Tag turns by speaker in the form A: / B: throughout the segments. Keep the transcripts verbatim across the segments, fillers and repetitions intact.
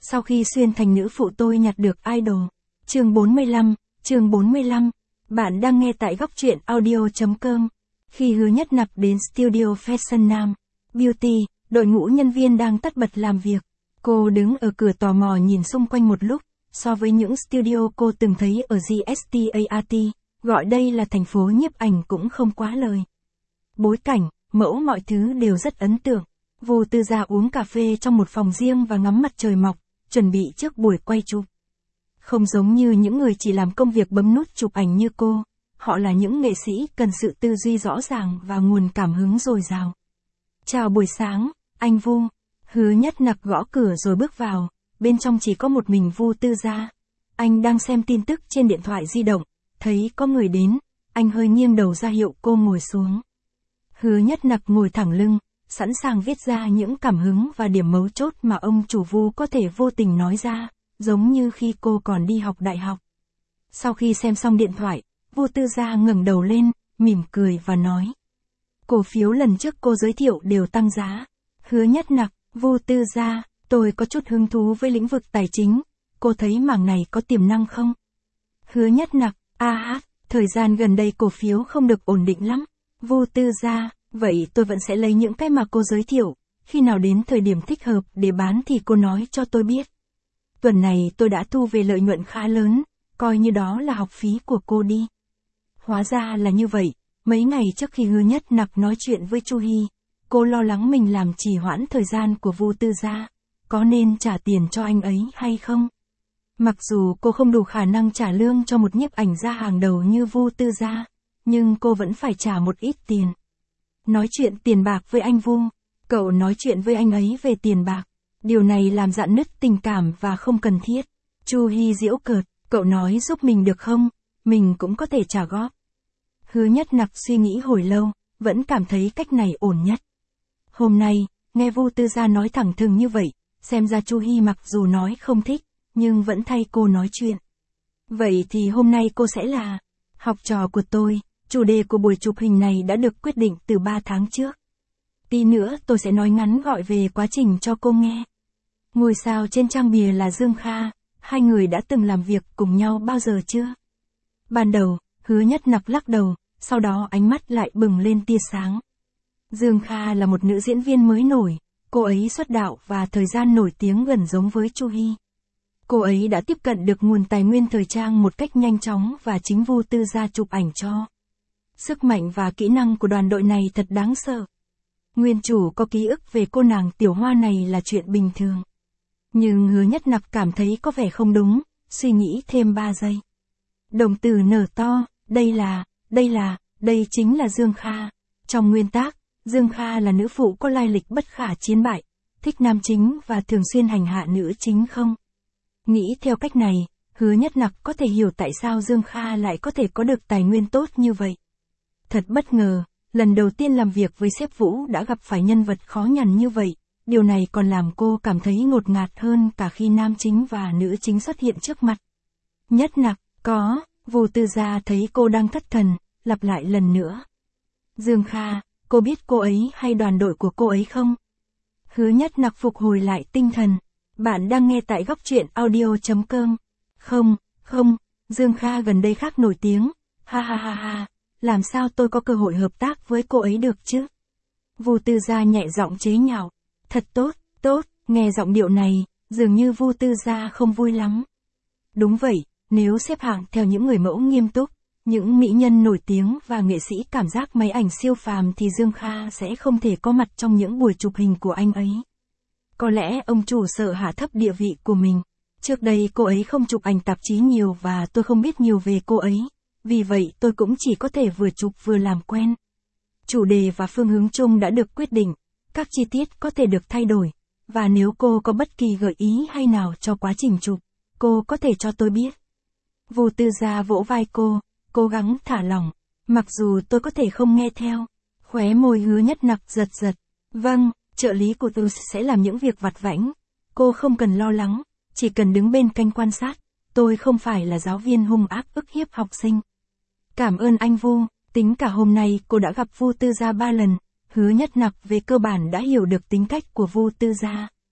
A: Sau khi xuyên thành nữ phụ tôi nhặt được idol. Chương bốn mươi lăm, chương bốn mươi lăm. Bạn đang nghe tại góc truyện audio chấm com. Khi Hứa Nhất Nặc đến studio Fashion Nam Beauty, đội ngũ nhân viên đang tất bật làm việc. Cô đứng ở cửa tò mò nhìn xung quanh một lúc, so với những studio cô từng thấy ở giê ét tê a rờ tê, gọi đây là thành phố nhiếp ảnh cũng không quá lời. Bối cảnh, mẫu mọi thứ đều rất ấn tượng. Vu Tư Gia uống cà phê trong một phòng riêng và ngắm mặt trời mọc, chuẩn bị trước buổi quay chụp. Không giống như những người chỉ làm công việc bấm nút chụp ảnh như cô, họ là những nghệ sĩ cần sự tư duy rõ ràng và nguồn cảm hứng dồi dào. Chào buổi sáng, anh Vu. Hứa Nhất Nặc gõ cửa rồi bước vào, bên trong chỉ có một mình Vu Tư Gia. Anh đang xem tin tức trên điện thoại di động, thấy có người đến, anh hơi nghiêng đầu ra hiệu cô ngồi xuống. Hứa Nhất Nặc ngồi thẳng lưng, sẵn sàng viết ra những cảm hứng và điểm mấu chốt mà ông chủ Vu có thể vô tình nói ra, giống như khi cô còn đi học đại học. Sau khi xem xong điện thoại, Vu Tư Gia ngẩng đầu lên, mỉm cười và nói. Cổ phiếu lần trước cô giới thiệu đều tăng giá. Hứa Nhất Nặc, Vu Tư Gia, tôi có chút hứng thú với lĩnh vực tài chính, cô thấy mảng này có tiềm năng không? Hứa Nhất Nặc, a hát, thời gian gần đây cổ phiếu không được ổn định lắm. Vu Tư Gia, vậy tôi vẫn sẽ lấy những cái mà cô giới thiệu, khi nào đến thời điểm thích hợp để bán thì cô nói cho tôi biết. Tuần này tôi đã thu về lợi nhuận khá lớn, coi như đó là học phí của cô đi. Hóa ra là như vậy, mấy ngày trước khi Hứa Nhất Nặc nói chuyện với Chu Hy, cô lo lắng mình làm trì hoãn thời gian của Vu Tư Gia, có nên trả tiền cho anh ấy hay không? Mặc dù cô không đủ khả năng trả lương cho một nhiếp ảnh gia hàng đầu như Vu Tư Gia, nhưng cô vẫn phải trả một ít tiền. Nói chuyện tiền bạc với anh Vu, cậu nói chuyện với anh ấy về tiền bạc, điều này làm rạn nứt tình cảm và không cần thiết. Chu Hy giễu cợt, cậu nói giúp mình được không, mình cũng có thể trả góp. Hứa Nhất Nặc suy nghĩ hồi lâu, vẫn cảm thấy cách này ổn nhất. Hôm nay, nghe Vu Tư Gia nói thẳng thừng như vậy, xem ra Chu Hy mặc dù nói không thích, nhưng vẫn thay cô nói chuyện. Vậy thì hôm nay cô sẽ là học trò của tôi, chủ đề của buổi chụp hình này đã được quyết định từ ba tháng trước. Tí nữa tôi sẽ nói ngắn gọi về quá trình cho cô nghe. Ngôi sao trên trang bìa là Dương Kha, hai người đã từng làm việc cùng nhau bao giờ chưa? Ban đầu, Hứa Nhất Nặc lắc đầu, sau đó ánh mắt lại bừng lên tia sáng. Dương Kha là một nữ diễn viên mới nổi, cô ấy xuất đạo và thời gian nổi tiếng gần giống với Chu Hy. Cô ấy đã tiếp cận được nguồn tài nguyên thời trang một cách nhanh chóng và chính Vu Tư Gia chụp ảnh cho. Sức mạnh và kỹ năng của đoàn đội này thật đáng sợ. Nguyên chủ có ký ức về cô nàng tiểu hoa này là chuyện bình thường. Nhưng Hứa Nhất Nặc cảm thấy có vẻ không đúng, suy nghĩ thêm ba giây. Đồng từ nở to, đây là, đây là, đây chính là Dương Kha. Trong nguyên tác, Dương Kha là nữ phụ có lai lịch bất khả chiến bại, thích nam chính và thường xuyên hành hạ nữ chính không? Nghĩ theo cách này, Hứa Nhất Nặc có thể hiểu tại sao Dương Kha lại có thể có được tài nguyên tốt như vậy. Thật bất ngờ, lần đầu tiên làm việc với sếp Vũ đã gặp phải nhân vật khó nhằn như vậy, điều này còn làm cô cảm thấy ngột ngạt hơn cả khi nam chính và nữ chính xuất hiện trước mặt. Nhất Nặc, có, Vu Tư Gia thấy cô đang thất thần, lặp lại lần nữa. Dương Kha, cô biết cô ấy hay đoàn đội của cô ấy không? Hứa Nhất Nặc phục hồi lại tinh thần. Bạn đang nghe tại góc truyện audio chấm com. Không, không, Dương Kha gần đây khác nổi tiếng, ha ha ha ha, làm sao tôi có cơ hội hợp tác với cô ấy được chứ? Vu Tư Gia nhẹ giọng chế nhạo, thật tốt, tốt, nghe giọng điệu này, dường như Vu Tư Gia không vui lắm. Đúng vậy, nếu xếp hạng theo những người mẫu nghiêm túc, những mỹ nhân nổi tiếng và nghệ sĩ cảm giác máy ảnh siêu phàm thì Dương Kha sẽ không thể có mặt trong những buổi chụp hình của anh ấy. Có lẽ ông chủ sợ hạ thấp địa vị của mình. Trước đây cô ấy không chụp ảnh tạp chí nhiều và tôi không biết nhiều về cô ấy. Vì vậy tôi cũng chỉ có thể vừa chụp vừa làm quen. Chủ đề và phương hướng chung đã được quyết định. Các chi tiết có thể được thay đổi. Và nếu cô có bất kỳ gợi ý hay nào cho quá trình chụp, cô có thể cho tôi biết. Vu Tư Gia vỗ vai cô, cố gắng thả lỏng. Mặc dù tôi có thể không nghe theo. Khóe môi Hứa Nhất Nặc giật giật. Vâng. Trợ lý của tôi sẽ làm những việc vặt vãnh. Cô không cần lo lắng, chỉ cần đứng bên cạnh quan sát. Tôi không phải là giáo viên hung ác ức hiếp học sinh. Cảm ơn anh Vu, tính cả hôm nay cô đã gặp Vu Tư Gia ba lần. Hứa Nhất Nặc về cơ bản đã hiểu được tính cách của Vu Tư Gia.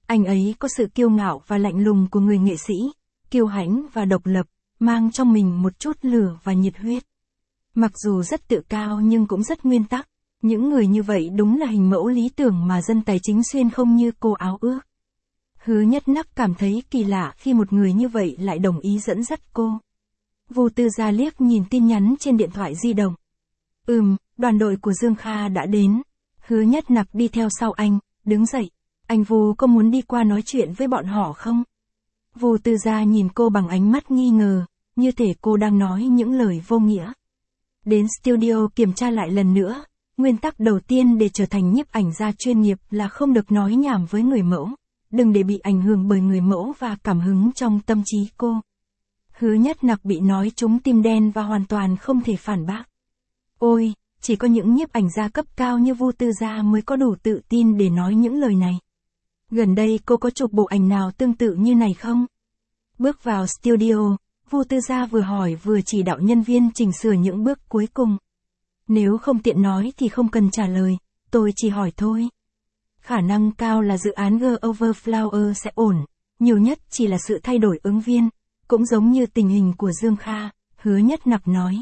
A: Anh ấy có sự kiêu ngạo và lạnh lùng của người nghệ sĩ, kiêu hãnh và độc lập, mang trong mình một chút lửa và nhiệt huyết. Mặc dù rất tự cao nhưng cũng rất nguyên tắc, những người như vậy đúng là hình mẫu lý tưởng mà dân tài chính xuyên không như cô áo ước. Hứa Nhất Nắc cảm thấy kỳ lạ khi một người như vậy lại đồng ý dẫn dắt cô. Vu Tư Gia liếc nhìn tin nhắn trên điện thoại di động. Ừm, đoàn đội của Dương Kha đã đến. Hứa Nhất Nặc đi theo sau anh, đứng dậy. Anh Vu có muốn đi qua nói chuyện với bọn họ không? Vu Tư Gia nhìn cô bằng ánh mắt nghi ngờ, như thể cô đang nói những lời vô nghĩa. Đến studio kiểm tra lại lần nữa, nguyên tắc đầu tiên để trở thành nhiếp ảnh gia chuyên nghiệp là không được nói nhảm với người mẫu, đừng để bị ảnh hưởng bởi người mẫu và cảm hứng trong tâm trí cô. Hứa Nhất Nặc bị nói trúng tim đen và hoàn toàn không thể phản bác. Ôi, chỉ có những nhiếp ảnh gia cấp cao như Vu Tư Gia mới có đủ tự tin để nói những lời này. Gần đây cô có chụp bộ ảnh nào tương tự như này không? Bước vào studio, Vu Tư Gia vừa hỏi vừa chỉ đạo nhân viên chỉnh sửa những bước cuối cùng. Nếu không tiện nói thì không cần trả lời, tôi chỉ hỏi thôi. Khả năng cao là dự án Girl Over Flower sẽ ổn, nhiều nhất chỉ là sự thay đổi ứng viên, cũng giống như tình hình của Dương Kha, Hứa Nhất Nặc nói.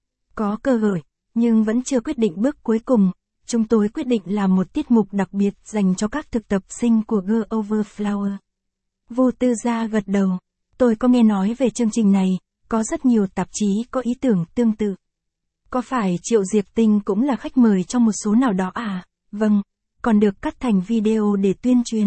A: Có cơ hội, nhưng vẫn chưa quyết định bước cuối cùng, chúng tôi quyết định làm một tiết mục đặc biệt dành cho các thực tập sinh của Girl Over Flower. Vu Tư Gia gật đầu, tôi có nghe nói về chương trình này, có rất nhiều tạp chí có ý tưởng tương tự. Có phải Triệu Diệp Tinh cũng là khách mời trong một số nào đó à? Vâng, còn được cắt thành video để tuyên truyền.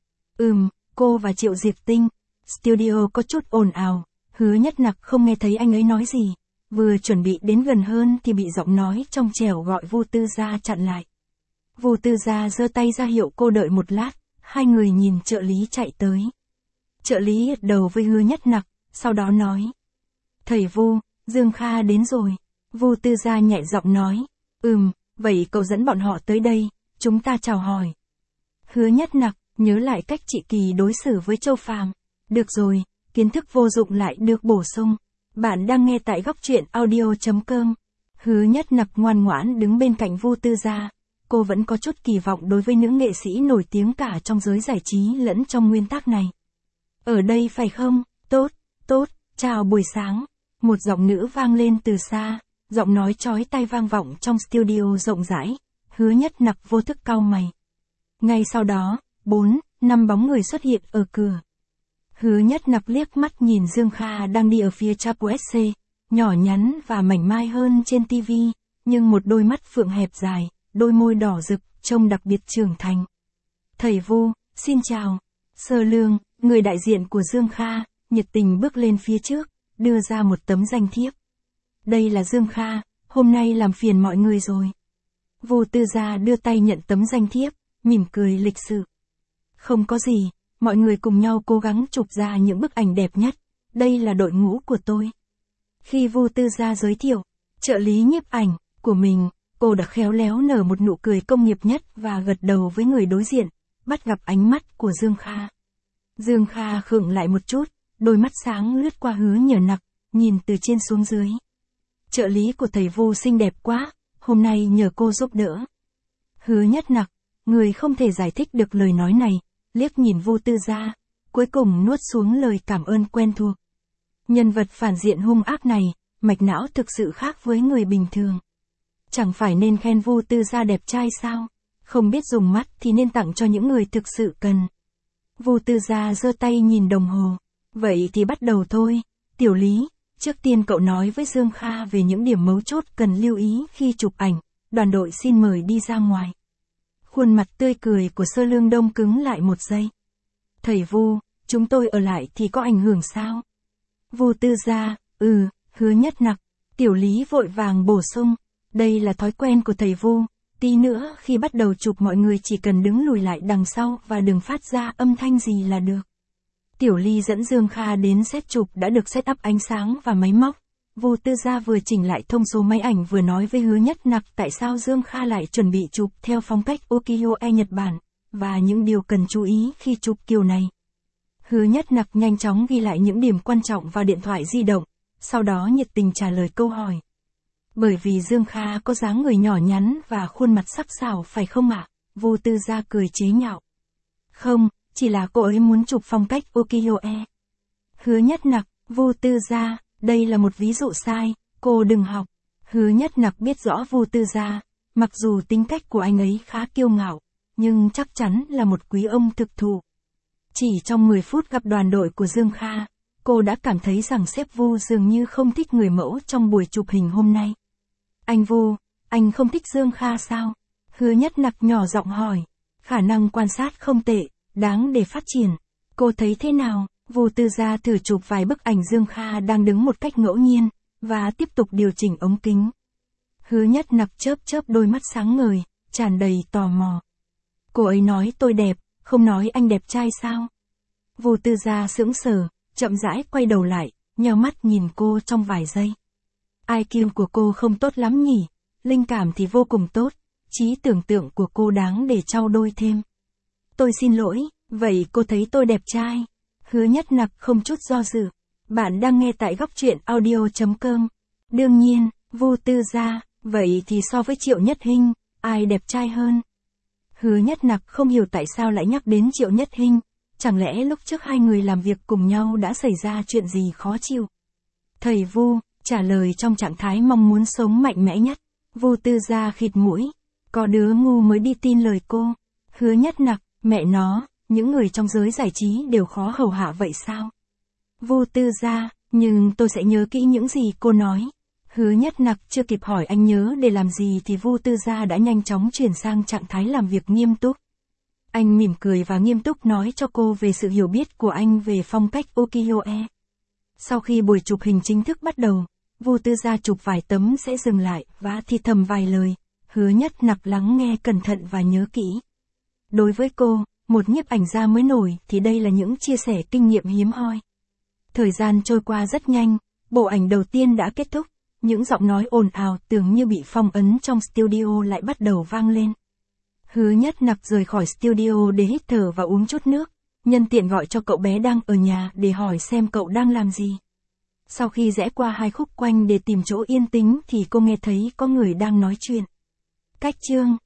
A: Ừm, cô và Triệu Diệp Tinh. Studio có chút ồn ào, Hứa Nhất Nặc không nghe thấy anh ấy nói gì. Vừa chuẩn bị đến gần hơn thì bị giọng nói trong trẻo gọi Vu Tư Gia chặn lại. Vu Tư Gia giơ tay ra hiệu cô đợi một lát, hai người nhìn trợ lý chạy tới. Trợ lý gật đầu với Hứa Nhất Nặc, sau đó nói. Thầy Vu, Dương Kha đến rồi. Vu Tư Gia nhẹ giọng nói. Ừm, vậy cậu dẫn bọn họ tới đây, chúng ta chào hỏi. Hứa Nhất Nặc, nhớ lại cách chị Kỳ đối xử với Châu Phàm. Được rồi, kiến thức vô dụng lại được bổ sung. Bạn đang nghe tại góc truyện audio chấm com. Hứa Nhất Nặc ngoan ngoãn đứng bên cạnh Vu Tư Gia. Cô vẫn có chút kỳ vọng đối với nữ nghệ sĩ nổi tiếng cả trong giới giải trí lẫn trong nguyên tắc này. Ở đây phải không? Tốt, tốt, chào buổi sáng. Một giọng nữ vang lên từ xa, giọng nói chói tai vang vọng trong studio rộng rãi. Hứa Nhất Nặc vô thức cau mày. Ngay sau đó, bốn, năm bóng người xuất hiện ở cửa. Hứa Nhất Nặc liếc mắt nhìn Dương Kha đang đi ở phía Chapuesse, nhỏ nhắn và mảnh mai hơn trên tivi, nhưng một đôi mắt phượng hẹp dài, đôi môi đỏ rực, trông đặc biệt trưởng thành. Thầy Vu, xin chào. Sơ Lương, người đại diện của Dương Kha, nhiệt tình bước lên phía trước, đưa ra một tấm danh thiếp. Đây là Dương Kha, hôm nay làm phiền mọi người rồi. Vu Tư Gia đưa tay nhận tấm danh thiếp, mỉm cười lịch sự. Không có gì, mọi người cùng nhau cố gắng chụp ra những bức ảnh đẹp nhất, đây là đội ngũ của tôi. Khi Vu Tư Gia giới thiệu, trợ lý nhiếp ảnh của mình, cô đã khéo léo nở một nụ cười công nghiệp nhất và gật đầu với người đối diện, bắt gặp ánh mắt của Dương Kha. Dương Kha khựng lại một chút, đôi mắt sáng lướt qua Hứa Nhất Nặc, nhìn từ trên xuống dưới. Trợ lý của thầy Vu xinh đẹp quá, hôm nay nhờ cô giúp đỡ. Hứa Nhất Nặc, người không thể giải thích được lời nói này, liếc nhìn Vu Tư Gia, cuối cùng nuốt xuống lời cảm ơn quen thuộc. Nhân vật phản diện hung ác này, mạch não thực sự khác với người bình thường. Chẳng phải nên khen Vu Tư Gia đẹp trai sao? Không biết dùng mắt thì nên tặng cho những người thực sự cần. Vu Tư Gia giơ tay nhìn đồng hồ. Vậy thì bắt đầu thôi. Tiểu Lý, trước tiên cậu nói với Dương Kha về những điểm mấu chốt cần lưu ý khi chụp ảnh. Đoàn đội xin mời đi ra ngoài. Khuôn mặt tươi cười của Sơ Lương đông cứng lại một giây. Thầy Vu, chúng tôi ở lại thì có ảnh hưởng sao? Vu Tư Gia, ừ, Hứa Nhất Nặc. Tiểu Lý vội vàng bổ sung. Đây là thói quen của thầy Vu. Tí nữa khi bắt đầu chụp mọi người chỉ cần đứng lùi lại đằng sau và đừng phát ra âm thanh gì là được. Tiểu Ly dẫn Dương Kha đến set chụp đã được set up ánh sáng và máy móc. Vu Tư Gia vừa chỉnh lại thông số máy ảnh vừa nói với Hứa Nhất Nặc tại sao Dương Kha lại chuẩn bị chụp theo phong cách ukiyo-e Nhật Bản, và những điều cần chú ý khi chụp kiểu này. Hứa Nhất Nặc nhanh chóng ghi lại những điểm quan trọng vào điện thoại di động, sau đó nhiệt tình trả lời câu hỏi. Bởi vì Dương Kha có dáng người nhỏ nhắn và khuôn mặt sắc sảo phải không ạ? Vu Tư Gia cười chế nhạo. Không, chỉ là cô ấy muốn chụp phong cách ukiyo-e. Hứa Nhất Nặc, Vu Tư Gia, đây là một ví dụ sai, cô đừng học. Hứa Nhất Nặc biết rõ Vu Tư Gia, mặc dù tính cách của anh ấy khá kiêu ngạo, nhưng chắc chắn là một quý ông thực thụ. Chỉ trong mười phút gặp đoàn đội của Dương Kha, cô đã cảm thấy rằng sếp Vu dường như không thích người mẫu trong buổi chụp hình hôm nay. Anh Vu, anh không thích Dương Kha sao? Hứa Nhất Nặc nhỏ giọng hỏi. Khả năng quan sát không tệ, đáng để phát triển. Cô thấy thế nào? Vu Tư Gia thử chụp vài bức ảnh Dương Kha đang đứng một cách ngẫu nhiên, và tiếp tục điều chỉnh ống kính. Hứa Nhất Nặc chớp chớp đôi mắt sáng ngời, tràn đầy tò mò. Cô ấy nói tôi đẹp, không nói anh đẹp trai sao? Vu Tư Gia sững sờ, chậm rãi quay đầu lại, nheo mắt nhìn cô trong vài giây. i kiu của cô không tốt lắm nhỉ, linh cảm thì vô cùng tốt, trí tưởng tượng của cô đáng để trau dồi thêm. Tôi xin lỗi, vậy cô thấy tôi đẹp trai? Hứa Nhất Nặc không chút do dự. Bạn đang nghe tại góc truyện audio chấm com. Đương nhiên, Vu Tư Gia, vậy thì so với Triệu Nhất Hinh, ai đẹp trai hơn? Hứa Nhất Nặc không hiểu tại sao lại nhắc đến Triệu Nhất Hinh, chẳng lẽ lúc trước hai người làm việc cùng nhau đã xảy ra chuyện gì khó chịu? Thầy Vu, trả lời trong trạng thái mong muốn sống mạnh mẽ nhất. Vu Tư Gia khịt mũi. Có đứa ngu mới đi tin lời cô. Hứa Nhất Nặc, mẹ nó, những người trong giới giải trí đều khó hầu hạ vậy sao? Vu Tư Gia, nhưng tôi sẽ nhớ kỹ những gì cô nói. Hứa Nhất Nặc chưa kịp hỏi anh nhớ để làm gì thì Vu Tư Gia đã nhanh chóng chuyển sang trạng thái làm việc nghiêm túc. Anh mỉm cười và nghiêm túc nói cho cô về sự hiểu biết của anh về phong cách ukiyo-e. Sau khi buổi chụp hình chính thức bắt đầu, Vu Tư Gia chụp vài tấm sẽ dừng lại và thì thầm vài lời. Hứa Nhất Nặc lắng nghe cẩn thận và nhớ kỹ. Đối với cô, một nhiếp ảnh gia mới nổi thì đây là những chia sẻ kinh nghiệm hiếm hoi. Thời gian trôi qua rất nhanh, bộ ảnh đầu tiên đã kết thúc, những giọng nói ồn ào tưởng như bị phong ấn trong studio lại bắt đầu vang lên. Hứa Nhất Nặc rời khỏi studio để hít thở và uống chút nước, nhân tiện gọi cho cậu bé đang ở nhà để hỏi xem cậu đang làm gì. Sau khi rẽ qua hai khúc quanh để tìm chỗ yên tĩnh thì cô nghe thấy có người đang nói chuyện. Cách chương